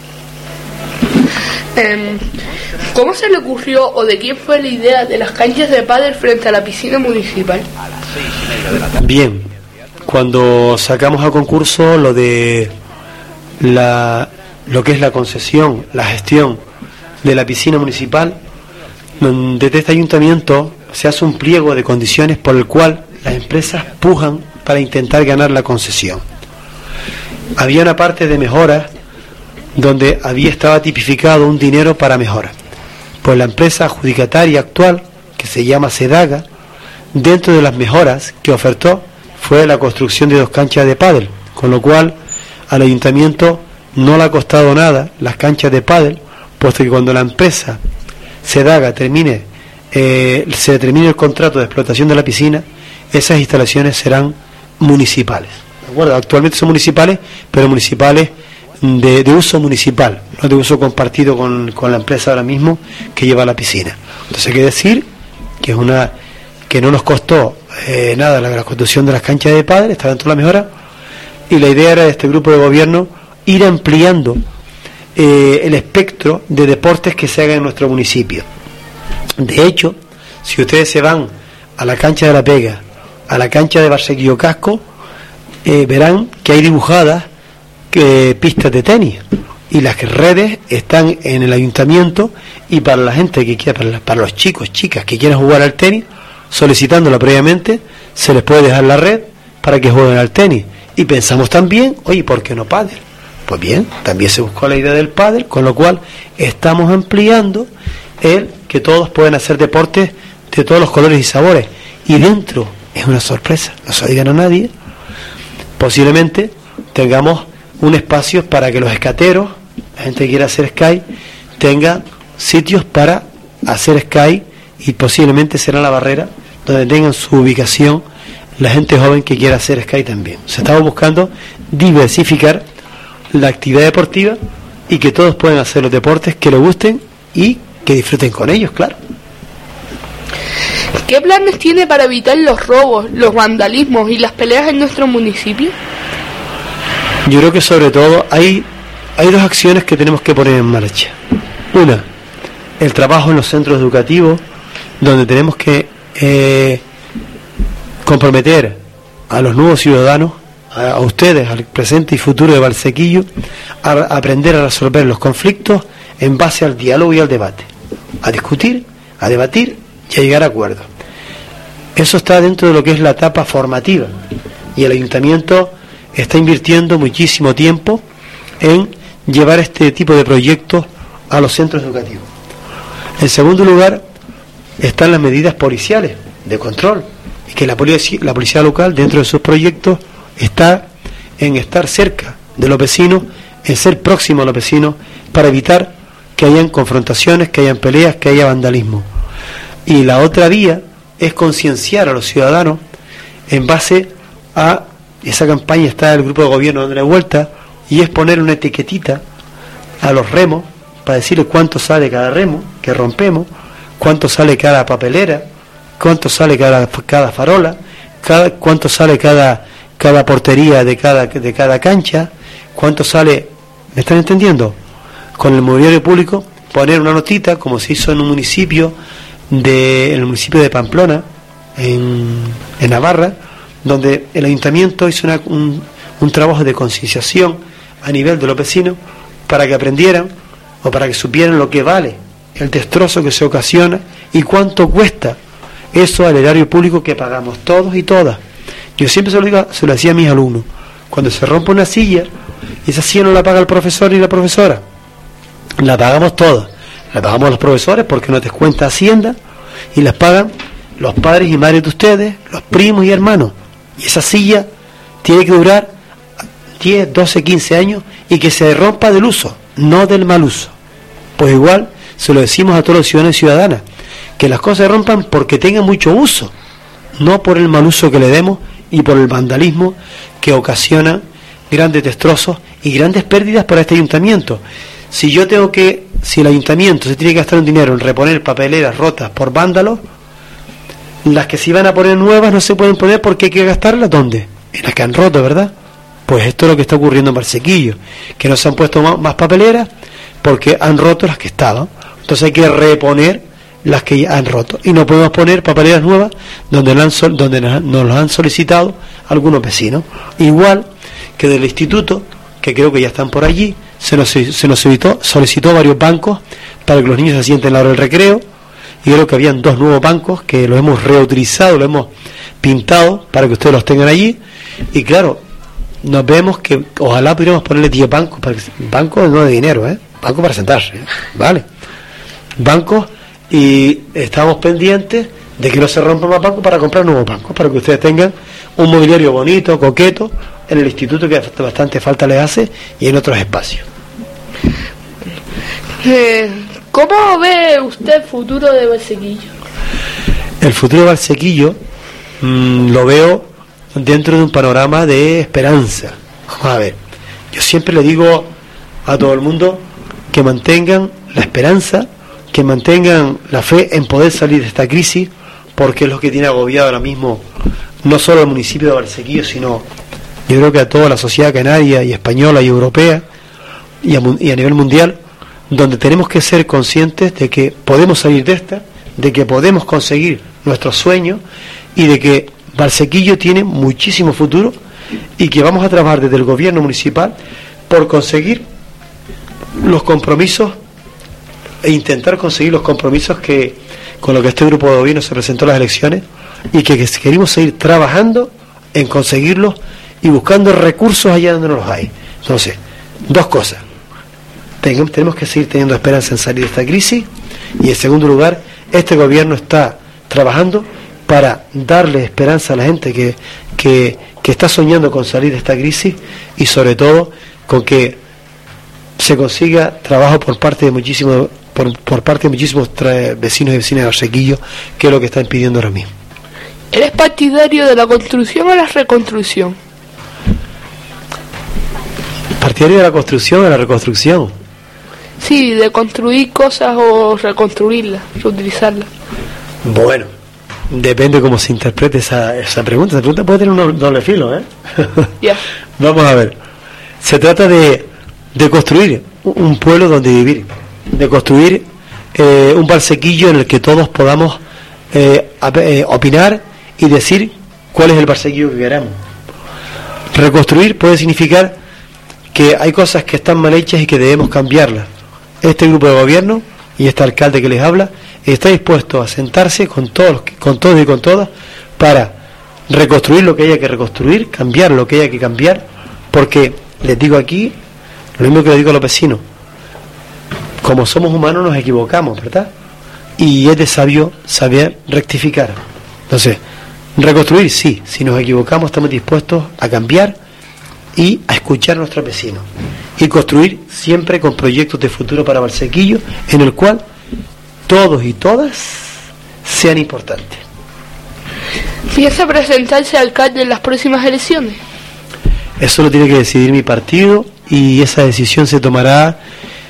¿Cómo se le ocurrió o de quién fue la idea de las canchas de pádel frente a la piscina municipal?
Bien, cuando sacamos a concurso lo de la lo que es la concesión, la gestión de la piscina municipal, desde este ayuntamiento se hace un pliego de condiciones por el cual las empresas pujan para intentar ganar la concesión. Había una parte de mejoras donde había estaba tipificado un dinero para mejoras. Pues la empresa adjudicataria actual, que se llama Sedaga, dentro de las mejoras que ofertó fue la construcción de dos canchas de pádel, con lo cual al ayuntamiento no le ha costado nada las canchas de pádel, puesto que cuando la empresa Sedaga termine eh, se termine el contrato de explotación de la piscina, esas instalaciones serán municipales. ¿De acuerdo? Actualmente son municipales, pero municipales de, de uso municipal, no de uso compartido con, con la empresa ahora mismo que lleva la piscina. Entonces hay que decir que es una que no nos costó eh, nada la, la construcción de las canchas de pádel, está dentro de la mejora, y la idea era de este grupo de gobierno ir ampliando eh, el espectro de deportes que se hagan en nuestro municipio. De hecho, si ustedes se van a la cancha de La Pega, a la cancha de Barsequillo Casco, eh, verán que hay dibujadas eh, pistas de tenis, y las redes están en el ayuntamiento, y para la gente que quiera, para, para los chicos, chicas que quieran jugar al tenis, solicitándola previamente, se les puede dejar la red para que jueguen al tenis. Y pensamos también, oye, ¿por qué no pádel? Pues bien, también se buscó la idea del pádel, con lo cual estamos ampliando el que todos pueden hacer deportes de todos los colores y sabores. Y dentro, es una sorpresa, no se lo digan a nadie, posiblemente tengamos un espacio para que los escateros, la gente que quiera hacer sky, tenga sitios para hacer sky, y posiblemente será la barrera donde tengan su ubicación la gente joven que quiera hacer sky también. Se estaba buscando diversificar la actividad deportiva y que todos puedan hacer los deportes que les gusten y que disfruten con ellos, claro.
¿Qué planes tiene para evitar los robos, los vandalismos y las peleas en nuestro municipio?
Yo creo que sobre todo hay, hay dos acciones que tenemos que poner en marcha. Una, el trabajo en los centros educativos, donde tenemos que eh, comprometer a los nuevos ciudadanos, a, a ustedes, al presente y futuro de Valsequillo, a, a aprender a resolver los conflictos en base al diálogo y al debate, a discutir, a debatir y a llegar a acuerdos. Eso está dentro de lo que es la etapa formativa, y el ayuntamiento está invirtiendo muchísimo tiempo en llevar este tipo de proyectos a los centros educativos. En segundo lugar, están las medidas policiales de control, y que la policía, la policía local dentro de sus proyectos está en estar cerca de los vecinos, en ser próximo a los vecinos, para evitar que hayan confrontaciones, que hayan peleas, que haya vandalismo. Y la otra vía es concienciar a los ciudadanos en base a esa campaña. Está el grupo de gobierno dándole vuelta, y es poner una etiquetita a los remos para decirles cuánto sale cada remo que rompemos, cuánto sale cada papelera, cuánto sale cada, cada farola, cada, cuánto sale cada, cada portería de cada, de cada cancha, cuánto sale, ¿me están entendiendo? Con el mobiliario público, poner una notita, como se hizo en un municipio, de, en el municipio de Pamplona, en, en Navarra, donde el ayuntamiento hizo una, un, un trabajo de concienciación a nivel de los vecinos, para que aprendieran, o para que supieran lo que vale el destrozo que se ocasiona y cuánto cuesta eso al erario público que pagamos todos y todas. Yo siempre se lo digo, se lo decía a mis alumnos, Cuando se rompe una silla, esa silla no la paga el profesor ni la profesora, la pagamos todas. La pagamos los profesores porque nos descuenta Hacienda, y las pagan los padres y madres de ustedes, los primos y hermanos. Y esa silla tiene que durar diez, doce, quince años y que se rompa del uso, no del mal uso. Pues igual se lo decimos a todos los ciudadanos y ciudadanas, que las cosas se rompan porque tengan mucho uso, no por el mal uso que le demos y por el vandalismo que ocasiona grandes destrozos y grandes pérdidas para este ayuntamiento. Si yo tengo que, si el ayuntamiento se tiene que gastar un dinero en reponer papeleras rotas por vándalos, las que se iban a poner nuevas no se pueden poner porque hay que gastarlas, ¿dónde? En las que han roto, ¿verdad? Pues esto es lo que está ocurriendo en Valsequillo, que no se han puesto más, más papeleras porque han roto las que estaban. Entonces hay que reponer las que ya han roto, y no podemos poner papeleras nuevas donde, la han sol, donde nos, nos las han solicitado algunos vecinos. Igual que del instituto, que creo que ya están por allí, se nos, se nos solicitó, solicitó varios bancos para que los niños se sienten en la hora del recreo, y creo que habían dos nuevos bancos que los hemos reutilizado, los hemos pintado para que ustedes los tengan allí. Y claro, nos vemos que ojalá pudiéramos ponerle diez bancos, para que, bancos no de dinero, ¿eh? Bancos para sentarse, ¿eh? ¿Vale? Bancos, y estamos pendientes de que no se rompan más bancos para comprar nuevos bancos, para que ustedes tengan un mobiliario bonito, coqueto, en el instituto, que bastante falta les hace, y en otros espacios.
Eh, ¿Cómo ve usted el futuro de Valsequillo?
El futuro de Valsequillo mmm, lo veo dentro de un panorama de esperanza. Vamos a ver, yo siempre le digo a todo el mundo que mantengan la esperanza, que mantengan la fe en poder salir de esta crisis, porque es lo que tiene agobiado ahora mismo no solo al municipio de Valsequillo, sino yo creo que a toda la sociedad canaria y española y europea y a, y a nivel mundial, donde tenemos que ser conscientes de que podemos salir de esta, de que podemos conseguir nuestros sueños, y de que Valsequillo tiene muchísimo futuro, y que vamos a trabajar desde el gobierno municipal por conseguir los compromisos e intentar conseguir los compromisos que con los que este grupo de gobierno se presentó a las elecciones, y que, que queremos seguir trabajando en conseguirlos y buscando recursos allá donde no los hay. Entonces, dos cosas: tenemos, tenemos que seguir teniendo esperanza en salir de esta crisis, y en segundo lugar, este gobierno está trabajando para darle esperanza a la gente que, que, que está soñando con salir de esta crisis, y sobre todo con que se consiga trabajo por parte de muchísimos por, por parte de muchísimos vecinos y vecinas de Valsequillo, que es lo que están pidiendo ahora mismo.
¿Eres partidario de la construcción o la reconstrucción?
¿Partidario de la construcción o de la reconstrucción?
Sí, de construir cosas o reconstruirlas, reutilizarlas.
Bueno, depende cómo se interprete esa, esa pregunta. Esa pregunta puede tener un doble filo, ¿eh?
Ya.
Vamos a ver. Se trata de, de construir un pueblo donde vivir, de construir eh, un Valsequillo en el que todos podamos eh, eh, opinar y decir cuál es el Valsequillo que queremos. Reconstruir puede significar que hay cosas que están mal hechas y que debemos cambiarlas. Este grupo de gobierno y este alcalde que les habla está dispuesto a sentarse con todos, con todos y con todas para reconstruir lo que haya que reconstruir, cambiar lo que haya que cambiar, porque les digo aquí lo mismo que les digo a los vecinos: como somos humanos nos equivocamos, ¿verdad? Y es de sabio saber rectificar. Entonces, reconstruir, sí, si nos equivocamos estamos dispuestos a cambiar y a escuchar a nuestros vecinos, y construir siempre con proyectos de futuro para Valsequillo, en el cual todos y todas sean importantes.
¿Piensa presentarse alcalde en las próximas elecciones?
Eso lo tiene que decidir mi partido, y esa decisión se tomará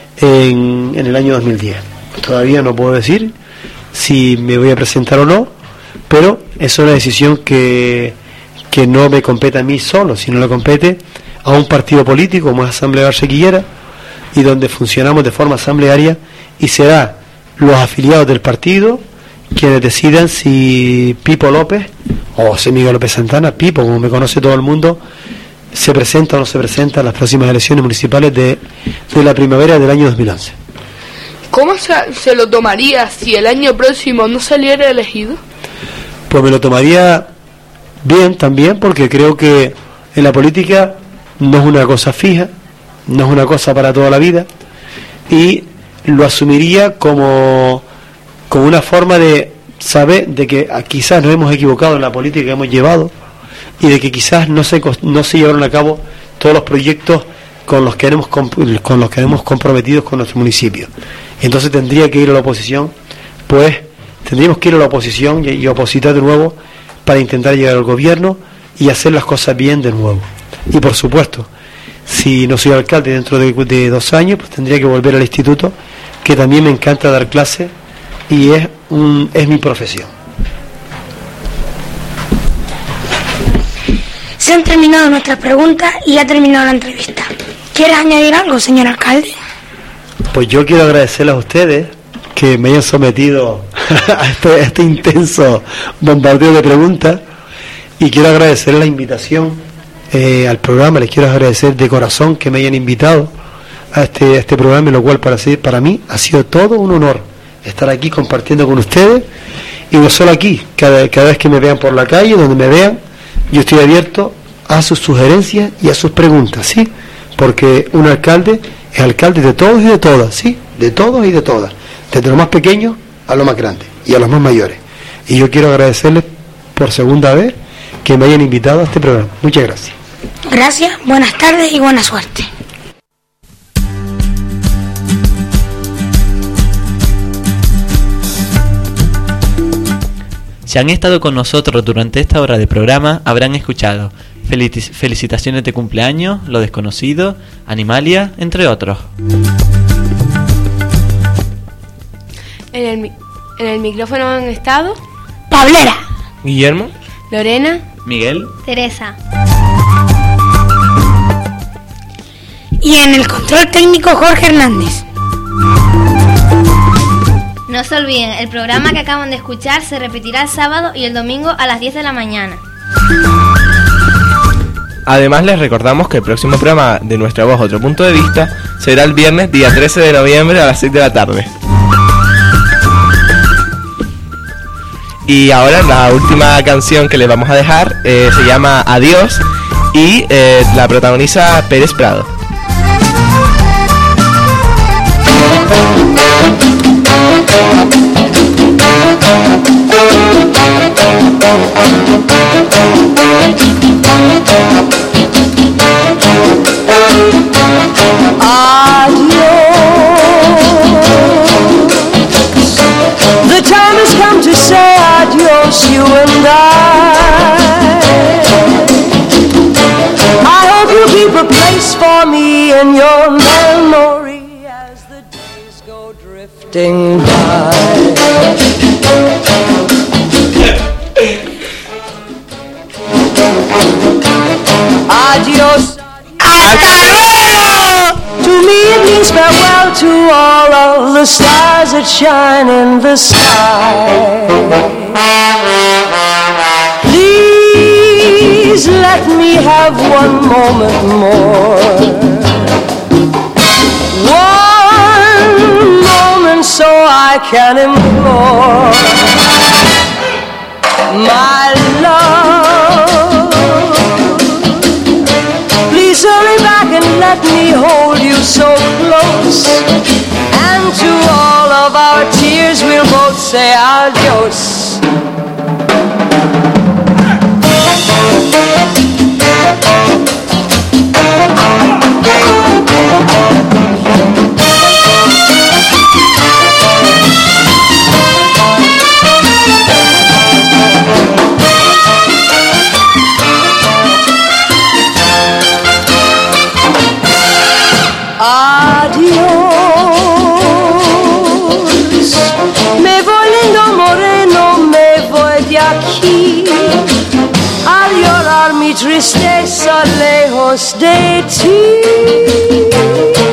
en, en el año dos mil diez. Todavía no puedo decir si me voy a presentar o no, pero es una decisión que, que no me compete a mí solo, sino le compete a un partido político como es Asamblea Valsequillera, y donde funcionamos de forma asamblearia, y será los afiliados del partido quienes decidan si Pipo López o José Miguel López Santana, Pipo como me conoce todo el mundo, se presenta o no se presenta en las próximas elecciones municipales de, de la primavera del año dos mil once.
¿Cómo se, se lo tomaría si el año próximo no saliera elegido?
Pues me lo tomaría bien también, porque creo que en la política no es una cosa fija, no es una cosa para toda la vida, y lo asumiría como, como una forma de saber de que quizás nos hemos equivocado en la política que hemos llevado y de que quizás no se, no se llevaron a cabo todos los proyectos con los que hemos, con los que hemos comprometido con nuestro municipio. Entonces tendría que ir a la oposición, pues tendríamos que ir a la oposición y, y opositar de nuevo para intentar llegar al gobierno y hacer las cosas bien de nuevo. Y por supuesto, si no soy alcalde dentro de, de dos años, pues tendría que volver al instituto, que también me encanta dar clases y es, un, es mi profesión.
Se han terminado nuestras preguntas y ha terminado la entrevista. ¿Quieres añadir algo, señor alcalde?
Pues yo quiero agradecerles a ustedes que me hayan sometido a este, a este intenso bombardeo de preguntas, y quiero agradecer la invitación eh, al programa. Les quiero agradecer de corazón que me hayan invitado a este, a este programa, lo cual para, para mí ha sido todo un honor estar aquí compartiendo con ustedes, y no solo aquí, cada, cada vez que me vean por la calle, donde me vean, yo estoy abierto a sus sugerencias y a sus preguntas, ¿sí? Porque un alcalde es alcalde de todos y de todas, ¿sí? De todos y de todas, desde los más pequeños a los más grandes y a los más mayores. Y yo quiero agradecerles por segunda vez que me hayan invitado a este programa. Muchas gracias.
Gracias, buenas tardes y buena suerte.
Si han estado con nosotros durante esta hora de programa, habrán escuchado felici- felicitaciones de cumpleaños, Lo Desconocido, Animalia, entre otros.
En el, mi- en el micrófono han estado
Pablera,
Guillermo,
Lorena,
Miguel,
Teresa.
y en el control técnico Jorge Hernández.
No se olviden, el programa que acaban de escuchar se repetirá el sábado y el domingo a las diez de la mañana.
Además, les recordamos que el próximo programa de Nuestra Voz, Otro Punto de Vista será el viernes día trece de noviembre a las seis de la tarde. Y ahora la última canción que les vamos a dejar eh, se llama Adiós y eh, la protagoniza Pérez Prado.
The time has come to say adios, you and I. I hope you keep a place for me in your memory as the days go drifting by. Adios. To me it means farewell to all of the stars that shine in the sky. Please let me have one moment more. One moment so I can implore my love. Please hurry back and let me hold you so close. And to all of our tears we'll both say adios. Adiós, me voy lindo moreno, me voy de aquí a llorar mi tristeza lejos de ti.